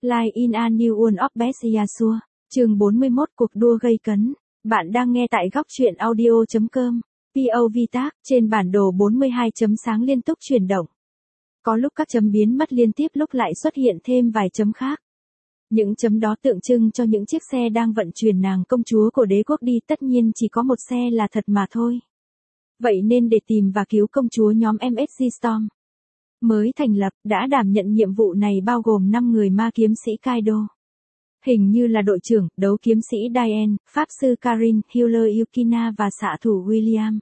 Line in a new world of best Yasuo. Chương 41 cuộc đua gây cấn. Bạn đang nghe tại góc truyện audio.com. POV tag trên bản đồ 42 chấm sáng liên tục chuyển động. Có lúc các chấm biến mất liên tiếp, lúc lại xuất hiện thêm vài chấm khác. Những chấm đó tượng trưng cho những chiếc xe đang vận chuyển nàng công chúa của đế quốc đi, tất nhiên chỉ có một xe là thật mà thôi. Vậy nên để tìm và cứu công chúa, nhóm MSG Storm mới thành lập đã đảm nhận nhiệm vụ này, bao gồm 5 người ma kiếm sĩ Kaido. Hình như là đội trưởng, đấu kiếm sĩ Diane, pháp sư Karin, healer Yukina và xạ thủ William.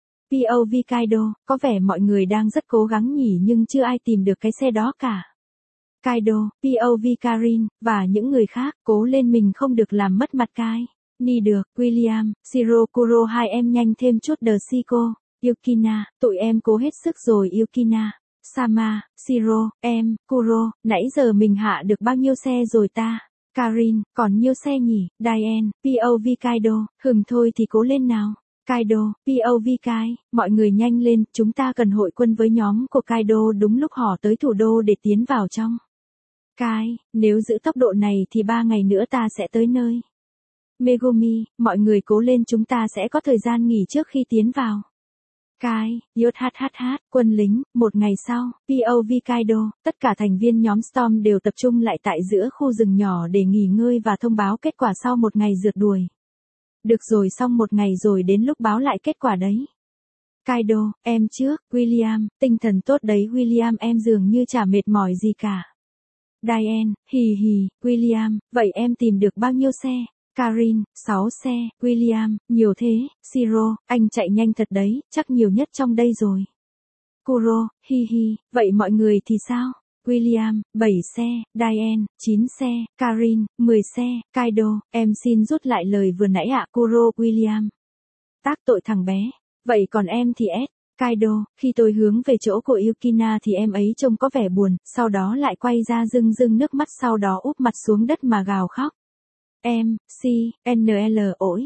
POV Kaido, có vẻ mọi người đang rất cố gắng nhỉ, nhưng chưa ai tìm được cái xe đó cả. Kaido, POV Karin, và những người khác, cố lên, mình không được làm mất mặt Kai. Ni được, William, Shiro, Kuro, hai em nhanh thêm chút đờ Shiko. Yukina, tụi em cố hết sức rồi Yukina. Sama, Shiro, em, Kuro, nãy giờ mình hạ được bao nhiêu xe rồi ta? Karin, còn nhiêu xe nhỉ? Diane, POV Kaido, thôi thì cố lên nào. Kaido, POV Kai, mọi người nhanh lên, chúng ta cần hội quân với nhóm của Kaido đúng lúc họ tới thủ đô để tiến vào trong. Kai, nếu giữ tốc độ này thì 3 ngày nữa ta sẽ tới nơi. Megumi, mọi người cố lên, chúng ta sẽ có thời gian nghỉ trước khi tiến vào. Kai, YHHH, quân lính, 1 ngày sau, POV Kaido, tất cả thành viên nhóm Storm đều tập trung lại tại giữa khu rừng nhỏ để nghỉ ngơi và thông báo kết quả sau 1 ngày rượt đuổi. Được rồi, xong 1 ngày rồi, đến lúc báo lại kết quả đấy. Kaido, em trước, William, tinh thần tốt đấy William, em dường như chả mệt mỏi gì cả. Diane, hì, William, vậy em tìm được bao nhiêu xe? Karin, 6 xe, William, nhiều thế, Shiro, anh chạy nhanh thật đấy, chắc nhiều nhất trong đây rồi. Kuro, hi, vậy mọi người thì sao? William, 7 xe, Diane, 9 xe, Karin, 10 xe, Kaido, em xin rút lại lời vừa nãy ạ. Kuro, William. Tác tội thằng bé. Vậy còn em thì Kaido, khi tôi hướng về chỗ của Yukina thì em ấy trông có vẻ buồn, sau đó lại quay ra rưng nước mắt, sau đó úp mặt xuống đất mà gào khóc. Em, CNL ổi,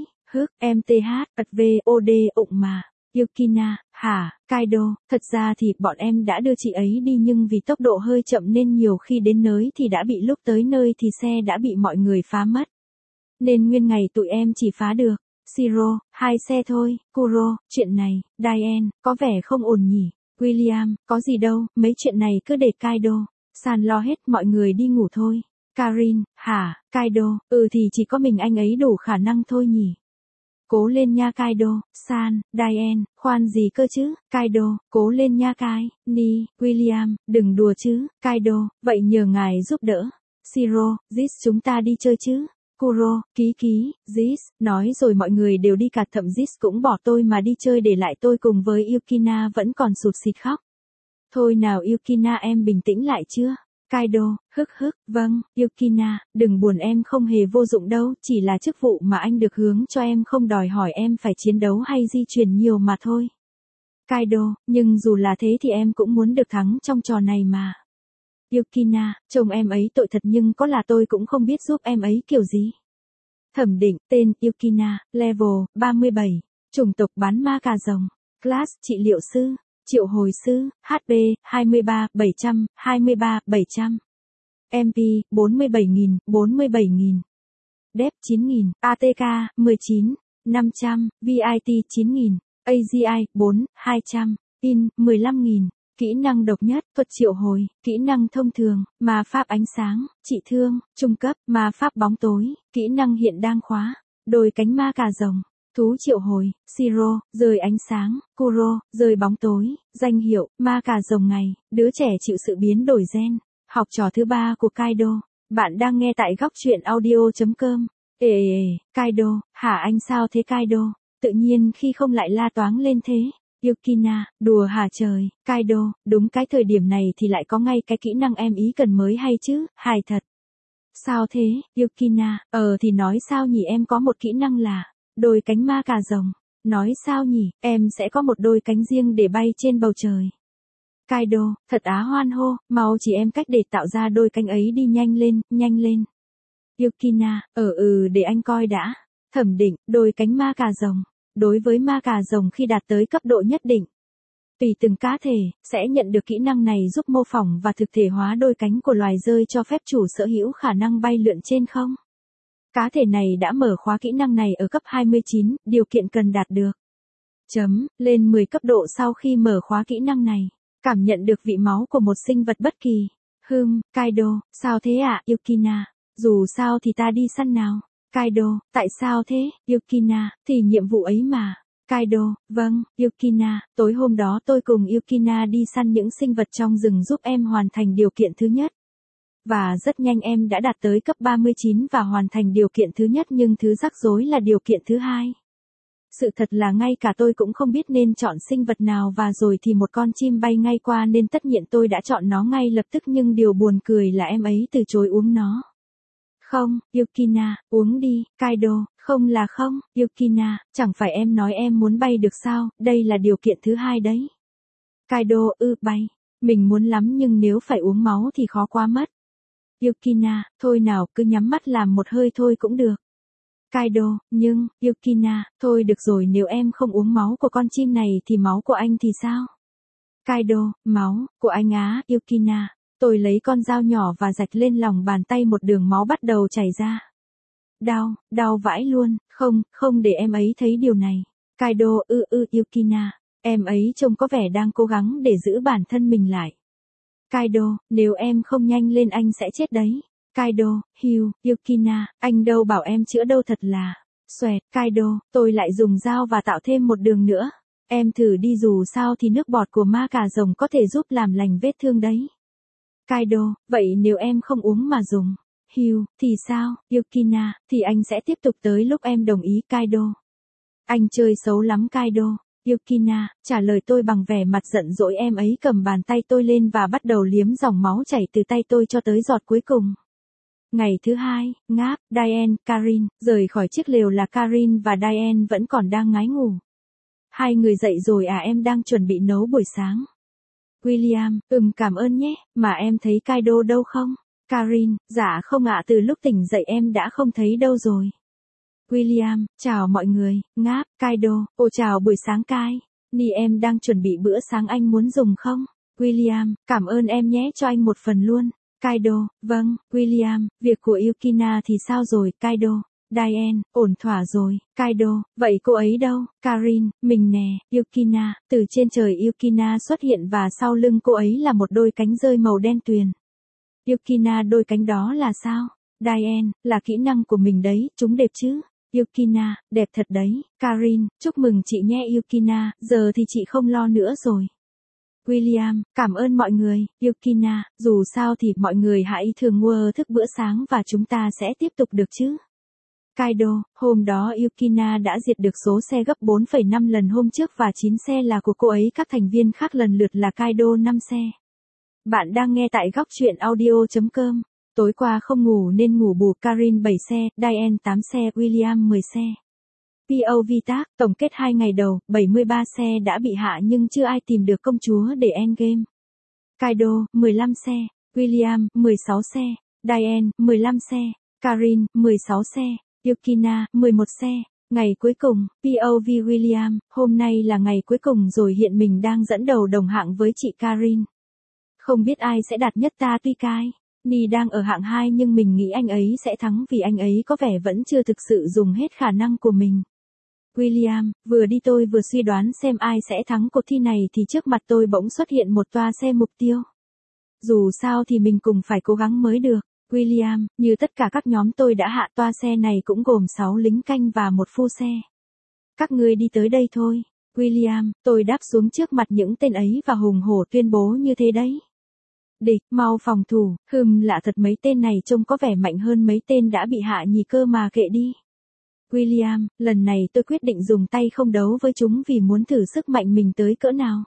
MTH, ụng mà. Yukina, hả, Kaido, thật ra thì bọn em đã đưa chị ấy đi, nhưng vì tốc độ hơi chậm nên nhiều khi đến nơi thì đã bị, lúc tới nơi thì xe đã bị mọi người phá mất. Nên nguyên ngày tụi em chỉ phá được Shiro, 2 xe thôi. Kuro, chuyện này, Diane, có vẻ không ổn nhỉ. William, có gì đâu, mấy chuyện này cứ để Kaido San lo hết, mọi người đi ngủ thôi. Karin, hả, Kaido, thì chỉ có mình anh ấy đủ khả năng thôi nhỉ. Cố lên nha Kaido San. Diane, khoan gì cơ chứ, Kaido, cố lên nha Kai. Ni, William, đừng đùa chứ. Kaido, vậy nhờ ngài giúp đỡ. Shiro, Jis, chúng ta đi chơi chứ. Kuro, ký, Jis, nói rồi mọi người đều đi cả, thậm Jis cũng bỏ tôi mà đi chơi, để lại tôi cùng với Yukina vẫn còn sụt sịt khóc. Thôi nào Yukina, em bình tĩnh lại chưa? Kaido, vâng, Yukina, đừng buồn, em không hề vô dụng đâu, chỉ là chức vụ mà anh được hướng cho em không đòi hỏi em phải chiến đấu hay di chuyển nhiều mà thôi. Kaido, nhưng dù là thế thì em cũng muốn được thắng trong trò này mà. Yukina, chồng em ấy tội thật, nhưng có là tôi cũng không biết giúp em ấy kiểu gì. Thẩm định, tên Yukina, level 37, chủng tộc bán ma cà rồng, class trị liệu sư. Triệu hồi sư, HP, 23.700, 23.700. MP, 47.000. Dep, 9.000. ATK, 19. 500. VIT, 9.000. AGI, 4. 200. In, 15.000. Kỹ năng độc nhất, thuật triệu hồi. Kỹ năng thông thường, ma pháp ánh sáng, trị thương. Trung cấp, ma pháp bóng tối. Kỹ năng hiện đang khóa. Đôi cánh ma cà rồng. Thú triệu hồi, Shiro, rơi ánh sáng. Kuro, rơi bóng tối. Danh hiệu, ma cà rồng ngày, đứa trẻ chịu sự biến đổi gen. Học trò thứ 3 của Kaido. Bạn đang nghe tại góc truyện audio.com. Kaido, hả anh sao thế Kaido? Tự nhiên khi không lại la toáng lên thế. Yukina, đùa hả trời. Kaido, đúng cái thời điểm này thì lại có ngay cái kỹ năng em ý cần mới hay chứ, hài thật. Sao thế, Yukina, thì nói sao nhỉ, em có một kỹ năng là đôi cánh ma cà rồng. Nói sao nhỉ, em sẽ có một đôi cánh riêng để bay trên bầu trời. Kaido, thật á, hoan hô, mau chỉ em cách để tạo ra đôi cánh ấy đi, nhanh lên. Yukina, để anh coi đã. Thẩm định, đôi cánh ma cà rồng. Đối với ma cà rồng khi đạt tới cấp độ nhất định, Tùy từng cá thể, sẽ nhận được kỹ năng này giúp mô phỏng và thực thể hóa đôi cánh của loài dơi cho phép chủ sở hữu khả năng bay lượn trên không. Cá thể này đã mở khóa kỹ năng này ở cấp 29, điều kiện cần đạt được. Lên 10 cấp độ sau khi mở khóa kỹ năng này. Cảm nhận được vị máu của một sinh vật bất kỳ. Kaido, sao thế ạ, Yukina? Dù sao thì ta đi săn nào. Kaido, tại sao thế, Yukina? Thì nhiệm vụ ấy mà. Kaido, vâng, Yukina, tối hôm đó tôi cùng Yukina đi săn những sinh vật trong rừng giúp em hoàn thành điều kiện thứ nhất. Và rất nhanh em đã đạt tới cấp 39 và hoàn thành điều kiện thứ nhất nhưng thứ rắc rối là điều kiện thứ hai. Sự thật là ngay cả tôi cũng không biết nên chọn sinh vật nào và rồi thì một con chim bay ngay qua nên tất nhiên tôi đã chọn nó ngay lập tức nhưng điều buồn cười là em ấy từ chối uống nó. Không, Yukina, uống đi, Kaido, không là không, Yukina, chẳng phải em nói em muốn bay được sao, đây là điều kiện thứ hai đấy. Kaido, bay, mình muốn lắm nhưng nếu phải uống máu thì khó quá mất. Yukina, thôi nào, cứ nhắm mắt làm một hơi thôi cũng được. Kaido, nhưng, Yukina, thôi được rồi nếu em không uống máu của con chim này thì máu của anh thì sao? Kaido, máu, của anh á, Yukina. Tôi lấy con dao nhỏ và rạch lên lòng bàn tay một đường máu bắt đầu chảy ra. Đau vãi luôn, không để em ấy thấy điều này. Kaido, Yukina, em ấy trông có vẻ đang cố gắng để giữ bản thân mình lại. Kaido, nếu em không nhanh lên anh sẽ chết đấy. Kaido, Yukina, anh đâu bảo em chữa đâu thật là. Xoẹt, Kaido, tôi lại dùng dao và tạo thêm một đường nữa. Em thử đi dù sao thì nước bọt của ma cà rồng có thể giúp làm lành vết thương đấy. Kaido, vậy nếu em không uống mà dùng. Thì sao, Yukina, thì anh sẽ tiếp tục tới lúc em đồng ý Kaido. Anh chơi xấu lắm Kaido. Yukina, trả lời tôi bằng vẻ mặt giận dỗi em ấy cầm bàn tay tôi lên và bắt đầu liếm dòng máu chảy từ tay tôi cho tới giọt cuối cùng. Ngày thứ hai, ngáp, Diane, Karin, rời khỏi chiếc lều là Karin và Diane vẫn còn đang ngái ngủ. Hai người dậy rồi à em đang chuẩn bị nấu buổi sáng. William, cảm ơn nhé, mà em thấy Kaido đâu không? Karin, dạ không ạ từ lúc tỉnh dậy em đã không thấy đâu rồi. William, chào mọi người, ngáp, Kaido, chào buổi sáng Kai. Ni em đang chuẩn bị bữa sáng anh muốn dùng không? William, cảm ơn em nhé cho anh một phần luôn. Kaido, vâng, William, việc của Yukina thì sao rồi, Kaido? Diane, ổn thỏa rồi, Kaido, vậy cô ấy đâu? Karin, mình nè, Yukina, từ trên trời Yukina xuất hiện và sau lưng cô ấy là một đôi cánh rơi màu đen tuyền. Yukina đôi cánh đó là sao? Diane, là kỹ năng của mình đấy, chúng đẹp chứ? Yukina, đẹp thật đấy, Karin, chúc mừng chị nhé Yukina, giờ thì chị không lo nữa rồi. William, cảm ơn mọi người, Yukina, dù sao thì mọi người hãy thường mua thức bữa sáng và chúng ta sẽ tiếp tục được chứ. Kaido, hôm đó Yukina đã diệt được số xe gấp 4,5 lần hôm trước và 9 xe là của cô ấy các thành viên khác lần lượt là Kaido 5 xe. Bạn đang nghe tại góc truyện audio.com. Tối qua không ngủ nên ngủ bù Karin 7 xe, Diane 8 xe, William 10 xe. POV tác, tổng kết 2 ngày đầu, 73 xe đã bị hạ nhưng chưa ai tìm được công chúa để endgame. Kaido, 15 xe, William, 16 xe, Diane, 15 xe, Karin, 16 xe, Yukina, 11 xe. Ngày cuối cùng, POV William, hôm nay là ngày cuối cùng rồi hiện mình đang dẫn đầu đồng hạng với chị Karin. Không biết ai sẽ đạt nhất ta tuy Kai. Ni đang ở hạng 2 nhưng mình nghĩ anh ấy sẽ thắng vì anh ấy có vẻ vẫn chưa thực sự dùng hết khả năng của mình. William, vừa đi tôi vừa suy đoán xem ai sẽ thắng cuộc thi này thì trước mặt tôi bỗng xuất hiện một toa xe mục tiêu. Dù sao thì mình cùng phải cố gắng mới được. William, như tất cả các nhóm tôi đã hạ toa xe này cũng gồm 6 lính canh và một phu xe. Các ngươi đi tới đây thôi. William, tôi đáp xuống trước mặt những tên ấy và hùng hổ tuyên bố như thế đấy. Địch, mau phòng thủ, lạ thật mấy tên này trông có vẻ mạnh hơn mấy tên đã bị hạ nhì cơ mà kệ đi. William, lần này tôi quyết định dùng tay không đấu với chúng vì muốn thử sức mạnh mình tới cỡ nào.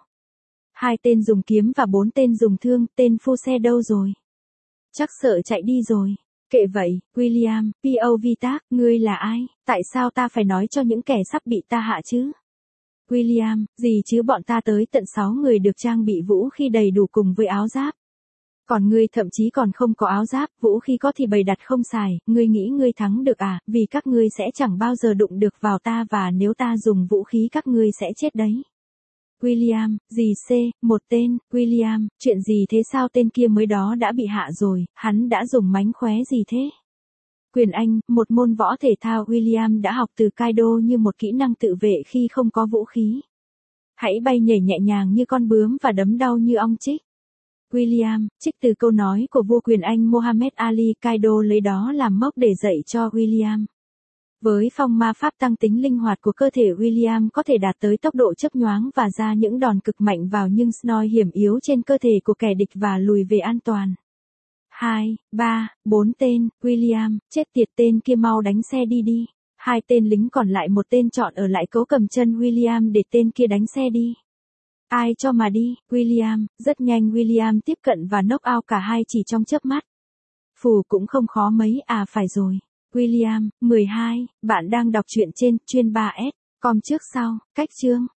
2 tên dùng kiếm và 4 tên dùng thương, tên phu xe đâu rồi? Chắc sợ chạy đi rồi. Kệ vậy, William, POV tác, ngươi là ai? Tại sao ta phải nói cho những kẻ sắp bị ta hạ chứ? William, gì chứ bọn ta tới tận 6 người được trang bị vũ khí đầy đủ cùng với áo giáp. Còn ngươi thậm chí còn không có áo giáp, vũ khí có thì bày đặt không xài, ngươi nghĩ ngươi thắng được à, vì các ngươi sẽ chẳng bao giờ đụng được vào ta và nếu ta dùng vũ khí các ngươi sẽ chết đấy. William, gì C, một tên, William, chuyện gì thế sao tên kia mới đó đã bị hạ rồi, hắn đã dùng mánh khóe gì thế? Quyền Anh, một môn võ thể thao William đã học từ Kaido như một kỹ năng tự vệ khi không có vũ khí. Hãy bay nhảy nhẹ nhàng như con bướm và đấm đau như ong chích. William, trích từ câu nói của vua Quyền Anh Muhammad Ali, Kaido lấy đó làm mốc để dạy cho William. Với phong ma pháp tăng tính linh hoạt của cơ thể, William có thể đạt tới tốc độ chớp nhoáng và ra những đòn cực mạnh vào những snoi hiểm yếu trên cơ thể của kẻ địch và lùi về an toàn. 2, 3, 4 tên, William, chết tiệt tên kia mau đánh xe đi đi. Hai tên lính còn lại một tên chọn ở lại cấu cầm chân William để tên kia đánh xe đi. Ai cho mà đi, William, rất nhanh William tiếp cận và knock out cả hai chỉ trong chớp mắt. Phù cũng không khó mấy à phải rồi. William, 12, bạn đang đọc truyện trên chuyên 3S, com trước sau, cách chương.